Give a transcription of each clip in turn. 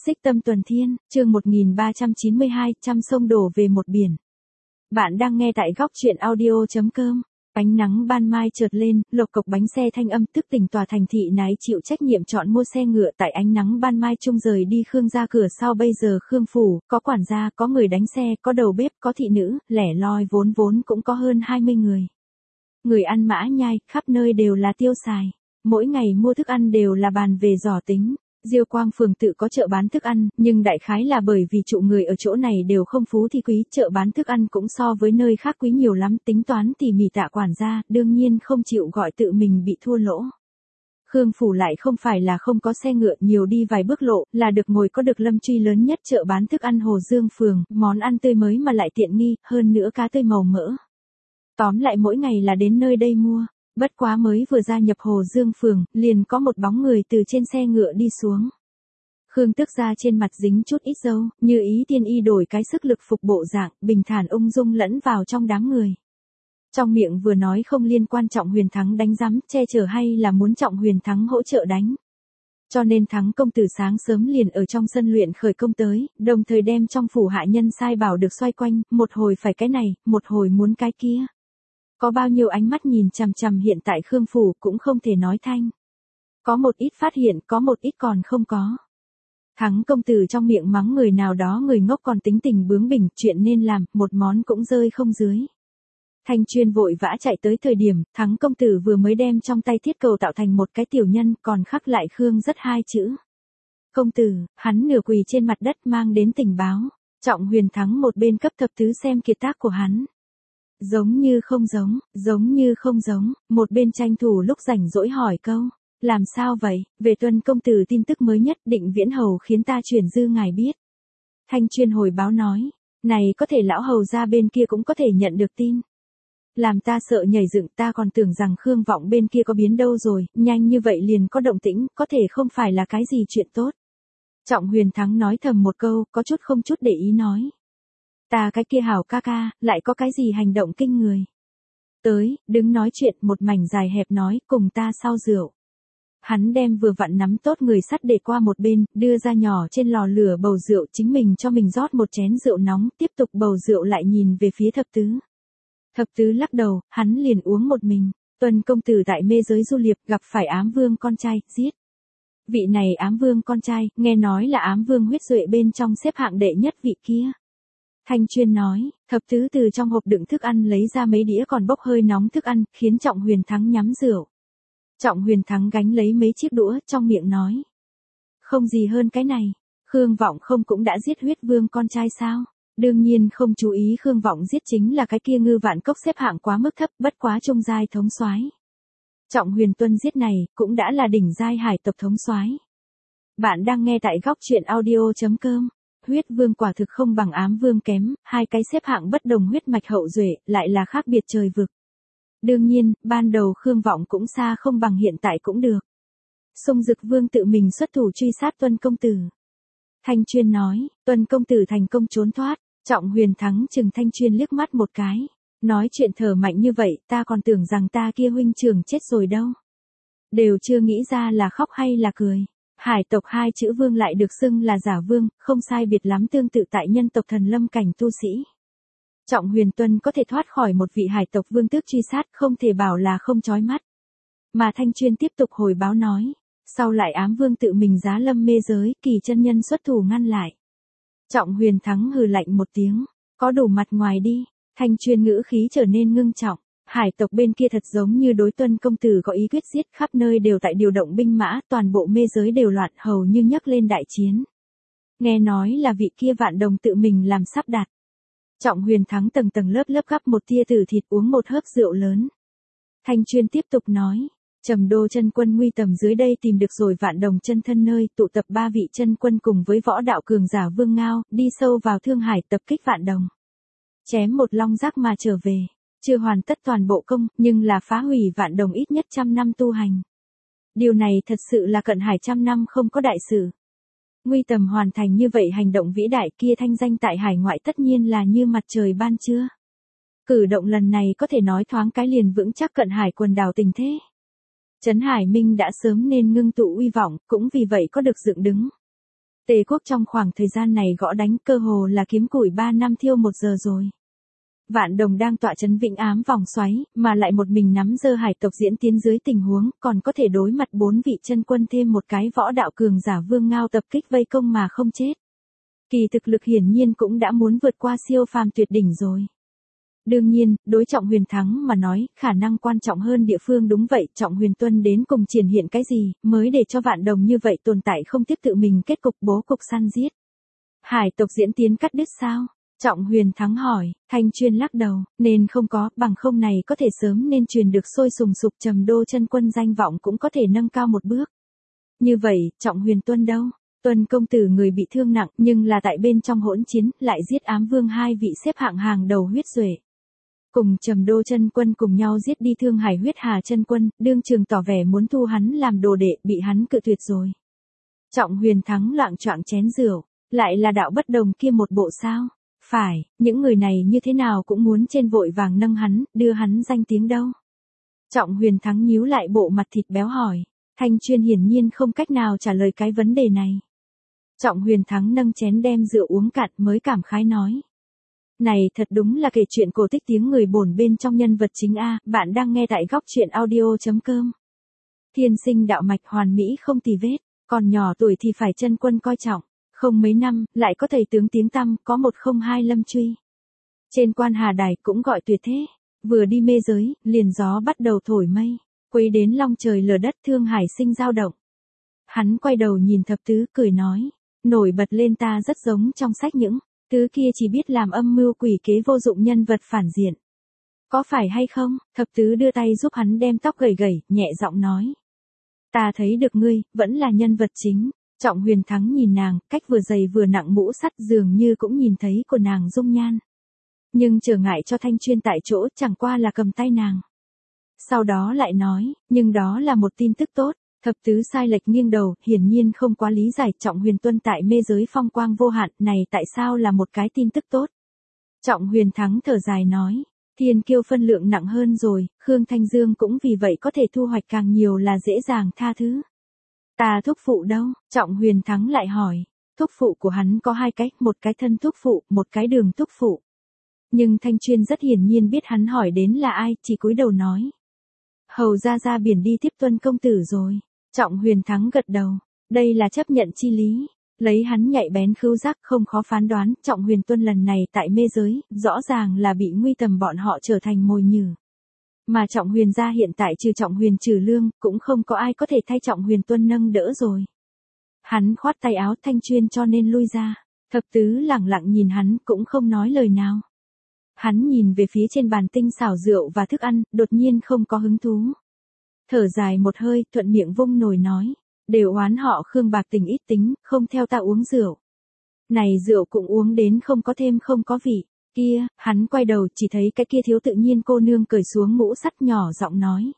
Xích Tâm Tuần Thiên, chương 1392, trăm sông đổ về một biển. Bạn đang nghe tại góc truyện audio.com. Ánh nắng ban mai chợt lên, lộc cộc bánh xe thanh âm tức tỉnh tòa thành thị nái chịu trách nhiệm chọn mua xe ngựa tại ánh nắng ban mai chung rời đi Khương ra cửa sau bây giờ Khương phủ, có quản gia, có người đánh xe, có đầu bếp, có thị nữ, lẻ loi vốn cũng có hơn 20 người. Người ăn mã nhai, khắp nơi đều là tiêu xài. Mỗi ngày mua thức ăn đều là bàn về giỏ tính. Diêu Quang phường tự có chợ bán thức ăn, nhưng đại khái là bởi vì trụ người ở chỗ này đều không phú thì quý, chợ bán thức ăn cũng so với nơi khác quý nhiều lắm, tính toán tỉ mỉ tạ quản gia, đương nhiên không chịu gọi tự mình bị thua lỗ. Khương phủ lại không phải là không có xe ngựa, nhiều đi vài bước lộ, là được ngồi có được Lâm Truy lớn nhất chợ bán thức ăn Hồ Dương phường, món ăn tươi mới mà lại tiện nghi, hơn nữa cá tươi màu mỡ. Tóm lại mỗi ngày là đến nơi đây mua. Bất quá mới vừa gia nhập Hồ Dương phường, liền có một bóng người từ trên xe ngựa đi xuống. Khương Tước ra trên mặt dính chút ít râu, như ý tiên y đổi cái sức lực phục bộ dạng, bình thản ung dung lẫn vào trong đám người. Trong miệng vừa nói không liên quan Trọng Huyền Thắng đánh giám, che chở hay là muốn Trọng Huyền Thắng hỗ trợ đánh. Cho nên Thắng công tử sáng sớm liền ở trong sân luyện khởi công tới, đồng thời đem trong phủ hạ nhân sai bảo được xoay quanh, một hồi phải cái này, một hồi muốn cái kia. Có bao nhiêu ánh mắt nhìn chằm chằm hiện tại Khương phủ cũng không thể nói thanh. Có một ít phát hiện, có một ít còn không có. Thắng công tử trong miệng mắng người nào đó người ngốc còn tính tình bướng bỉnh, chuyện nên làm, một món cũng rơi không dưới. Thanh Chuyên vội vã chạy tới thời điểm, Thắng công tử vừa mới đem trong tay thiết cầu tạo thành một cái tiểu nhân, còn khắc lại Khương rất hai chữ. Công tử, hắn nửa quỳ trên mặt đất mang đến tình báo. Trọng Huyền Thắng một bên cấp thập tứ xem kiệt tác của hắn. Giống như không giống, giống như không giống, một bên tranh thủ lúc rảnh rỗi hỏi câu. Làm sao vậy, về Tuân công tử tin tức mới nhất Định Viễn Hầu khiến ta chuyển dư ngài biết. Thanh Chuyên hồi báo nói, này có thể lão hầu ra bên kia cũng có thể nhận được tin. Làm ta sợ nhảy dựng, ta còn tưởng rằng Khương Vọng bên kia có biến đâu rồi, nhanh như vậy liền có động tĩnh, có thể không phải là cái gì chuyện tốt. Trọng Huyền Thắng nói thầm một câu, có chút không chút để ý nói. Ta cái kia hảo ca ca, lại có cái gì hành động kinh người. Tới, đứng nói chuyện một mảnh dài hẹp nói, cùng ta sau rượu. Hắn đem vừa vặn nắm tốt người sắt để qua một bên, đưa ra nhỏ trên lò lửa bầu rượu, chính mình cho mình rót một chén rượu nóng, tiếp tục bầu rượu lại nhìn về phía thập tứ. Thập tứ lắc đầu, hắn liền uống một mình. Tuân công tử tại mê giới du liệp gặp phải Ám Vương con trai, giết. Vị này Ám Vương con trai, nghe nói là Ám Vương huyết duệ bên trong xếp hạng đệ nhất vị kia. Thanh Chuyên nói, thập tứ từ trong hộp đựng thức ăn lấy ra mấy đĩa còn bốc hơi nóng thức ăn, khiến Trọng Huyền Thắng nhắm rượu. Trọng Huyền Thắng gánh lấy mấy chiếc đũa, trong miệng nói. Không gì hơn cái này, Khương Vọng không cũng đã giết huyết vương con trai sao? Đương nhiên không chú ý Khương Vọng giết chính là cái kia Ngư Vạn Cốc xếp hạng quá mức thấp, bất quá trung giai thống soái. Trọng Huyền Tuân giết này, cũng đã là đỉnh giai hải tộc thống soái. Bạn đang nghe tại góc truyện audio.com. Huyết vương quả thực không bằng Ám Vương kém, hai cái xếp hạng bất đồng huyết mạch hậu duệ, lại là khác biệt trời vực. Đương nhiên, ban đầu Khương Vọng cũng xa không bằng hiện tại cũng được. Sung Dực Vương tự mình xuất thủ truy sát Tuân công tử. Thanh Chuyên nói, Tuân công tử thành công trốn thoát, Trọng Huyền Thắng chừng Thanh Chuyên liếc mắt một cái. Nói chuyện thở mạnh như vậy, ta còn tưởng rằng ta kia huynh trưởng chết rồi đâu. Đều chưa nghĩ ra là khóc hay là cười. Hải tộc hai chữ vương lại được xưng là giả vương, không sai biệt lắm tương tự tại nhân tộc thần lâm cảnh tu sĩ. Trọng Huyền Tuân có thể thoát khỏi một vị hải tộc vương tước truy sát, không thể bảo là không chói mắt. Mà Thanh Chuyên tiếp tục hồi báo nói, sau lại Ám Vương tự mình giá lâm mê giới, Kỳ chân nhân xuất thủ ngăn lại. Trọng Huyền Thắng hừ lạnh một tiếng, có đủ mặt ngoài đi. Thanh Chuyên ngữ khí trở nên ngưng trọng. Hải tộc bên kia thật giống như đối Tuân công tử có ý quyết giết, khắp nơi đều tại điều động binh mã, toàn bộ mê giới đều loạn, hầu như nhấc lên đại chiến. Nghe nói là vị kia Vạn Đồng tự mình làm sắp đặt. Trọng Huyền Thắng tầng tầng lớp lớp gắp một tia tử thịt, uống một hớp rượu lớn. Thanh Chuyên tiếp tục nói, Trầm Đô chân quân nguy tầm dưới đây tìm được rồi Vạn Đồng chân thân nơi, tụ tập 3 vị chân quân cùng với võ đạo cường giả Vương Ngao, đi sâu vào Thương Hải tập kích Vạn Đồng. Chém một long giác mà trở về. Chưa hoàn tất toàn bộ công, nhưng là phá hủy Vạn Đồng ít nhất 100 năm tu hành. Điều này thật sự là cận hải 100 năm không có đại sự. Nguy tầm hoàn thành như vậy hành động vĩ đại kia, thanh danh tại hải ngoại tất nhiên là như mặt trời ban trưa. Cử động lần này có thể nói thoáng cái liền vững chắc cận hải quần đảo tình thế. Trấn Hải Minh đã sớm nên ngưng tụ uy vọng, cũng vì vậy có được dựng đứng. Tề quốc trong khoảng thời gian này gõ đánh cơ hồ là kiếm củi 3 năm thiêu 1 giờ rồi. Vạn Đồng đang tọa trấn Vĩnh Ám vòng xoáy, mà lại một mình nắm dơ hải tộc diễn tiến dưới tình huống, còn có thể đối mặt 4 vị chân quân thêm một cái võ đạo cường giả Vương Ngao tập kích vây công mà không chết. Kỳ thực lực hiển nhiên cũng đã muốn vượt qua siêu phàm tuyệt đỉnh rồi. Đương nhiên, đối Trọng Huyền Thắng mà nói, khả năng quan trọng hơn địa phương đúng vậy, Trọng Huyền Tuân đến cùng triển hiện cái gì, mới để cho Vạn Đồng như vậy tồn tại không tiếp tự mình kết cục bố cục săn giết. Hải tộc diễn tiến cắt đứt sao? Trọng Huyền Thắng hỏi, Thanh Chuyên lắc đầu, nên không có, bằng không này có thể sớm nên truyền được sôi sùng sục Trầm Đô chân quân danh vọng cũng có thể nâng cao một bước. Như vậy, Trọng Huyền Tuân đâu? Tuân công tử người bị thương nặng, nhưng là tại bên trong hỗn chiến, lại giết Ám Vương 2 vị xếp hạng hàng đầu huyết duệ. Cùng Trầm Đô chân quân cùng nhau giết đi Thương Hải huyết hà chân quân, đương trường tỏ vẻ muốn thu hắn làm đồ đệ, bị hắn cự tuyệt rồi. Trọng Huyền Thắng loạng choạng chén rượu, lại là đạo bất đồng kia một bộ sao? Phải, những người này như thế nào cũng muốn trên vội vàng nâng hắn, đưa hắn danh tiếng đâu. Trọng Huyền Thắng nhíu lại bộ mặt thịt béo hỏi, Thanh Chuyên hiển nhiên không cách nào trả lời cái vấn đề này. Trọng Huyền Thắng nâng chén đem rượu uống cạn mới cảm khái nói. Này thật đúng là kể chuyện cổ tích tiếng người bổn bên trong nhân vật chính A, bạn đang nghe tại góc truyện audio.com. Thiên sinh đạo mạch hoàn mỹ không tì vết, còn nhỏ tuổi thì phải chân quân coi trọng, không mấy năm, lại có thầy tướng tiếng tăm, có 102 lâm truy. Trên Quan Hà Đài cũng gọi tuyệt thế, vừa đi mê giới, liền gió bắt đầu thổi mây, quấy đến long trời lở đất Thương Hải sinh dao động. Hắn quay đầu nhìn Thập Tứ cười nói, nổi bật lên ta rất giống trong sách những tứ kia chỉ biết làm âm mưu quỷ kế vô dụng nhân vật phản diện. Có phải hay không? Thập Tứ đưa tay giúp hắn đem tóc gầy gầy, nhẹ giọng nói. Ta thấy được ngươi, vẫn là nhân vật chính. Trọng Huyền Thắng nhìn nàng, cách vừa dày vừa nặng mũ sắt dường như cũng nhìn thấy của nàng dung nhan. Nhưng trở ngại cho Thanh Chuyên tại chỗ chẳng qua là cầm tay nàng. Sau đó lại nói, nhưng đó là một tin tức tốt. Thập Tứ sai lệch nghiêng đầu, hiển nhiên không quá lý giải Trọng Huyền Tuân tại mê giới phong quang vô hạn này tại sao là một cái tin tức tốt. Trọng Huyền Thắng thở dài nói, thiên kiêu phân lượng nặng hơn rồi, Khương Thanh Dương cũng vì vậy có thể thu hoạch càng nhiều là dễ dàng tha thứ. Ta thúc phụ đâu? Trọng Huyền Thắng lại hỏi, thúc phụ của hắn có 2 cách, một cái thân thúc phụ, một cái đường thúc phụ. Nhưng Thanh Chuyên rất hiển nhiên biết hắn hỏi đến là ai, chỉ cúi đầu nói. Hầu ra biển đi tiếp Tuân công tử rồi. Trọng Huyền Thắng gật đầu, đây là chấp nhận chi lý. Lấy hắn nhạy bén khứu giác không khó phán đoán, Trọng Huyền Tuân lần này tại mê giới, rõ ràng là bị nguy tầm bọn họ trở thành mồi nhử. Mà Trọng Huyền gia hiện tại trừ Trọng Huyền Trừ Lương, cũng không có ai có thể thay Trọng Huyền Tuân nâng đỡ rồi. Hắn khoát tay áo Thanh Chuyên cho nên lui ra. Thập Tứ lẳng lặng nhìn hắn cũng không nói lời nào. Hắn nhìn về phía trên bàn tinh xảo rượu và thức ăn, đột nhiên không có hứng thú. Thở dài một hơi, thuận miệng vung nồi nói. Đều oán họ Khương bạc tình ít tính, không theo ta uống rượu. Này rượu cũng uống đến không có thêm không có vị. Kia, hắn quay đầu chỉ thấy cái kia thiếu tự nhiên cô nương cởi xuống mũ sắt nhỏ giọng nói.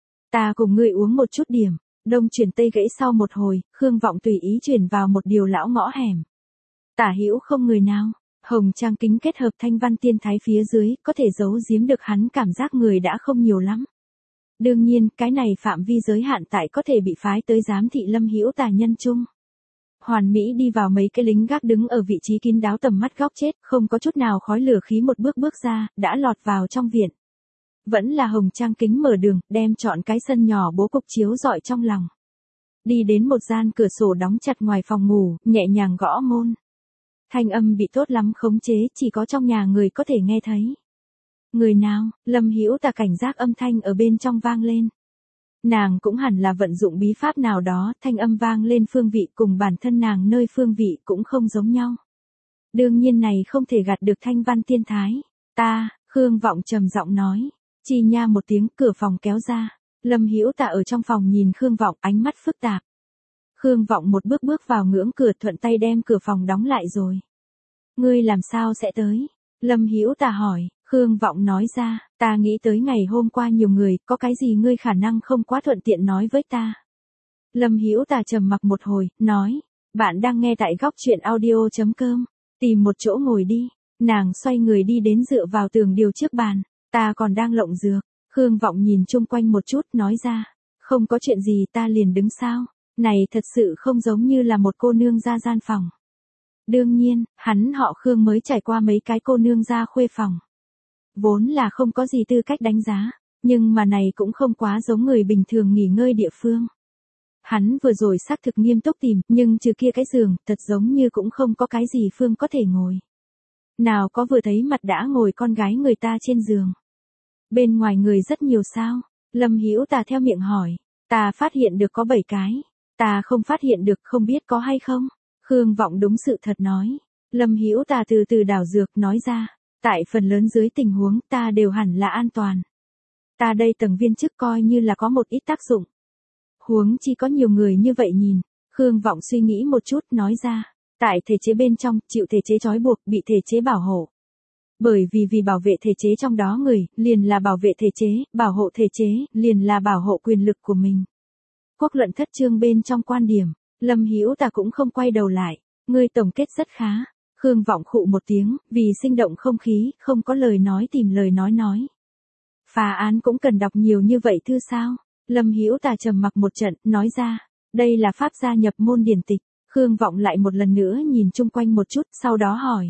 Ta cùng ngươi uống một chút điểm. Đông chuyển tây gãy sau một hồi, Khương Vọng tùy ý chuyển vào một điều lão ngõ hẻm. Tả hữu không người nào. Hồng trang kính kết hợp thanh văn tiên thái phía dưới, có thể giấu giếm được hắn cảm giác người đã không nhiều lắm. Đương nhiên, cái này phạm vi giới hạn tại có thể bị phái tới giám thị Lâm Hữu Tà nhân chung. Hoàn Mỹ đi vào mấy cái lính gác đứng ở vị trí kín đáo tầm mắt góc chết, không có chút nào khói lửa khí một bước ra, đã lọt vào trong viện. Vẫn là hồng trang kính mở đường, đem chọn cái sân nhỏ bố cục chiếu rọi trong lòng. Đi đến một gian cửa sổ đóng chặt ngoài phòng ngủ, nhẹ nhàng gõ môn. Thanh âm bị tốt lắm khống chế, chỉ có trong nhà người có thể nghe thấy. Người nào? Lâm Hữu Tà cảnh giác âm thanh ở bên trong vang lên. Nàng cũng hẳn là vận dụng bí pháp nào đó, thanh âm vang lên phương vị cùng bản thân nàng nơi phương vị cũng không giống nhau. Đương nhiên này không thể gạt được thanh văn tiên thái. Ta, Khương Vọng trầm giọng nói. Chi nha một tiếng, cửa phòng kéo ra. Lâm Hữu Tà ở trong phòng nhìn Khương Vọng, ánh mắt phức tạp. Khương Vọng một bước bước vào ngưỡng cửa, thuận tay đem cửa phòng đóng lại rồi. Ngươi làm sao sẽ tới? Lâm Hữu Tà hỏi. Khương Vọng nói ra, ta nghĩ tới ngày hôm qua nhiều người, có cái gì ngươi khả năng không quá thuận tiện nói với ta. Lâm Hữu Tà trầm mặc một hồi, nói, bạn đang nghe tại góc truyện audio.com, tìm một chỗ ngồi đi. Nàng xoay người đi đến dựa vào tường điều trước bàn, ta còn đang lộng dược. Khương Vọng nhìn chung quanh một chút, nói ra, không có chuyện gì ta liền đứng sao. Này thật sự không giống như là một cô nương ra gian phòng. Đương nhiên, hắn họ Khương mới trải qua mấy cái cô nương ra khuê phòng. Vốn là không có gì tư cách đánh giá, nhưng mà này cũng không quá giống người bình thường nghỉ ngơi địa phương. Hắn vừa rồi xác thực nghiêm túc tìm, nhưng trừ kia cái giường, thật giống như cũng không có cái gì phương có thể ngồi. Nào có vừa thấy mặt đã ngồi con gái người ta trên giường. Bên ngoài người rất nhiều sao? Lâm Hữu Tà theo miệng hỏi. Ta phát hiện được có 7 cái. Ta không phát hiện được, không biết có hay không? Khương Vọng đúng sự thật nói. Lâm Hữu Tà từ từ đảo dược nói ra. Tại phần lớn dưới tình huống ta đều hẳn là an toàn. Ta đây tầng viên chức coi như là có một ít tác dụng. Huống chi có nhiều người như vậy nhìn. Khương Vọng suy nghĩ một chút nói ra. Tại thể chế bên trong, chịu thể chế trói buộc, bị thể chế bảo hộ. Bởi vì bảo vệ thể chế trong đó người, liền là bảo vệ thể chế, bảo hộ thể chế, liền là bảo hộ quyền lực của mình. Quốc luận thất chương bên trong quan điểm, Lâm Hữu Tà cũng không quay đầu lại, ngươi tổng kết rất khá. Khương Vọng khụ một tiếng, vì sinh động không khí, không có lời nói tìm lời nói. Phá án cũng cần đọc nhiều như vậy thư sao? Lâm Hữu Tà trầm mặc một trận, nói ra, đây là pháp gia nhập môn điển tịch. Khương Vọng lại một lần nữa nhìn chung quanh một chút, sau đó hỏi.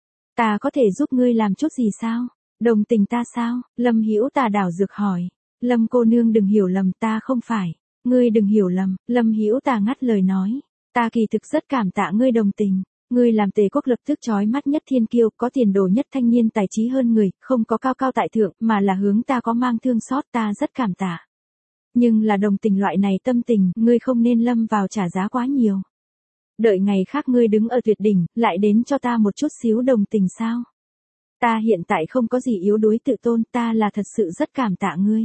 Ta có thể giúp ngươi làm chút gì sao? Đồng tình ta sao? Lâm Hữu Tà đảo dược hỏi. Lâm cô nương đừng hiểu lầm, ta không phải. Ngươi đừng hiểu lầm, Lâm Hữu Tà ngắt lời nói. Ta kỳ thực rất cảm tạ ngươi đồng tình. Ngươi làm Tề quốc lập tức chói mắt nhất thiên kiêu, có tiền đồ nhất thanh niên tài trí hơn người, không có cao cao tại thượng, mà là hướng ta có mang thương xót, ta rất cảm tạ. Nhưng là đồng tình loại này tâm tình, ngươi không nên lâm vào trả giá quá nhiều. Đợi ngày khác ngươi đứng ở tuyệt đỉnh, lại đến cho ta một chút xíu đồng tình sao? Ta hiện tại không có gì yếu đuối tự tôn, ta là thật sự rất cảm tạ ngươi.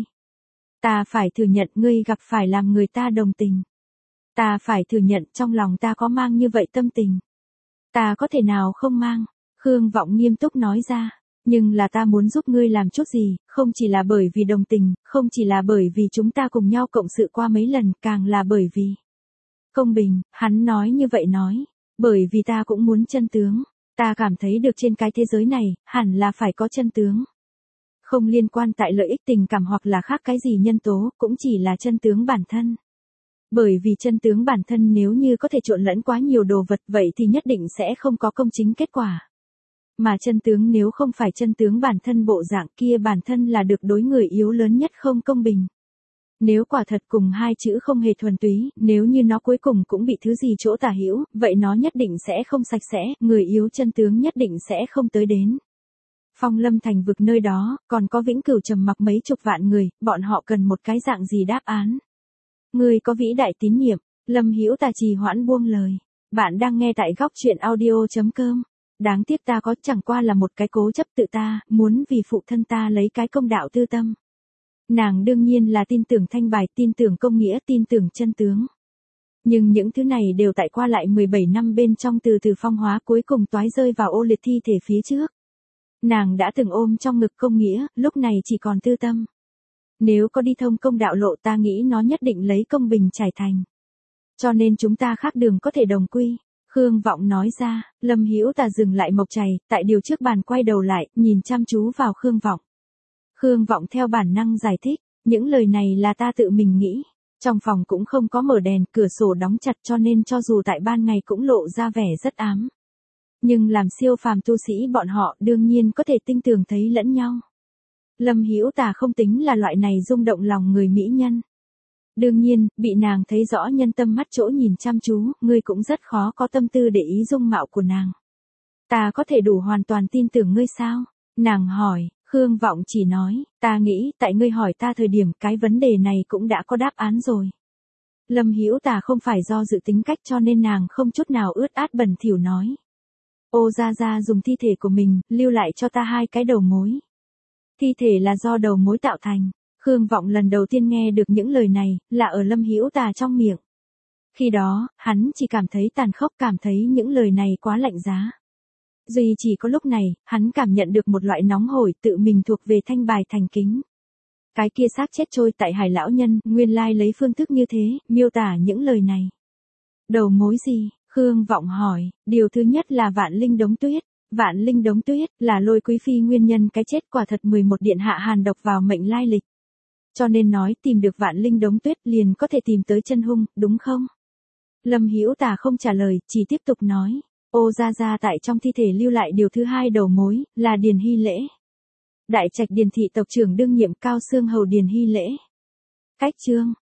Ta phải thừa nhận ngươi gặp phải làm người ta đồng tình. Ta phải thừa nhận trong lòng ta có mang như vậy tâm tình. Ta có thể nào không mang? Khương Vọng nghiêm túc nói ra. Nhưng là ta muốn giúp ngươi làm chút gì, không chỉ là bởi vì đồng tình, không chỉ là bởi vì chúng ta cùng nhau cộng sự qua mấy lần, càng là bởi vì công bình. Hắn nói như vậy nói, bởi vì ta cũng muốn chân tướng. Ta cảm thấy được trên cái thế giới này, hẳn là phải có chân tướng. Không liên quan tại lợi ích tình cảm hoặc là khác cái gì nhân tố, cũng chỉ là chân tướng bản thân. Bởi vì chân tướng bản thân nếu như có thể trộn lẫn quá nhiều đồ vật vậy thì nhất định sẽ không có công chính kết quả. Mà chân tướng nếu không phải chân tướng bản thân bộ dạng kia bản thân là được đối người yếu lớn nhất không công bình. Nếu quả thật cùng hai chữ không hề thuần túy, nếu như nó cuối cùng cũng bị thứ gì chỗ tả hữu, vậy nó nhất định sẽ không sạch sẽ, người yếu chân tướng nhất định sẽ không tới đến. Phong Lâm thành vực nơi đó, còn có vĩnh cửu trầm mặc mấy chục vạn người, bọn họ cần một cái dạng gì đáp án. Người có vĩ đại tín nhiệm, Lâm Hữu Tà trì hoãn buông lời. Bạn đang nghe tại góc truyện audio.com. Đáng tiếc ta có chẳng qua là một cái cố chấp tự ta, muốn vì phụ thân ta lấy cái công đạo tư tâm. Nàng đương nhiên là tin tưởng thanh bài, tin tưởng công nghĩa, tin tưởng chân tướng. Nhưng những thứ này đều tại qua lại 17 năm bên trong từ từ phong hóa cuối cùng toái rơi vào ô liệt thi thể phía trước. Nàng đã từng ôm trong ngực công nghĩa, lúc này chỉ còn tư tâm. Nếu có đi thông công đạo lộ ta nghĩ nó nhất định lấy công bình trải thành. Cho nên chúng ta khác đường có thể đồng quy. Khương Vọng nói ra, Lâm Hữu Tà dừng lại mộc chày, tại điều trước bàn quay đầu lại, nhìn chăm chú vào Khương Vọng. Khương Vọng theo bản năng giải thích, những lời này là ta tự mình nghĩ. Trong phòng cũng không có mở đèn, cửa sổ đóng chặt cho nên cho dù tại ban ngày cũng lộ ra vẻ rất ám. Nhưng làm siêu phàm tu sĩ bọn họ đương nhiên có thể tinh tường thấy lẫn nhau. Lâm Hữu Tà không tính là loại này rung động lòng người mỹ nhân. Đương nhiên, bị nàng thấy rõ nhân tâm mắt chỗ nhìn chăm chú, ngươi cũng rất khó có tâm tư để ý dung mạo của nàng. Ta có thể đủ hoàn toàn tin tưởng ngươi sao? Nàng hỏi, Khương Vọng chỉ nói, ta nghĩ, tại ngươi hỏi ta thời điểm cái vấn đề này cũng đã có đáp án rồi. Lâm Hữu Tà không phải do dự tính cách cho nên nàng không chút nào ướt át bẩn thỉu nói. Ô Gia Gia dùng thi thể của mình, lưu lại cho ta 2 cái đầu mối. Thi thể là do đầu mối tạo thành. Khương Vọng lần đầu tiên nghe được những lời này, là ở Lâm Hữu Tà trong miệng. Khi đó, hắn chỉ cảm thấy tàn khốc, cảm thấy những lời này quá lạnh giá. Duy chỉ có lúc này, hắn cảm nhận được một loại nóng hổi tự mình thuộc về thanh bài thành kính. Cái kia xác chết trôi tại Hải lão nhân, nguyên lai lấy phương thức như thế, miêu tả những lời này. Đầu mối gì? Khương Vọng hỏi, điều thứ nhất là Vạn Linh Đống Tuyết. Vạn Linh Đống Tuyết là Lôi Quý Phi nguyên nhân cái chết quả thật 11 điện hạ hàn độc vào mệnh lai lịch. Cho nên nói tìm được Vạn Linh Đống Tuyết liền có thể tìm tới chân hung, đúng không? Lâm Hữu Tà không trả lời, chỉ tiếp tục nói. Ô gia gia tại trong thi thể lưu lại điều thứ hai đầu mối, là Điền Hy Lễ. Đại trạch Điền thị tộc trưởng đương nhiệm Cao Xương hầu Điền Hy Lễ. Cách chương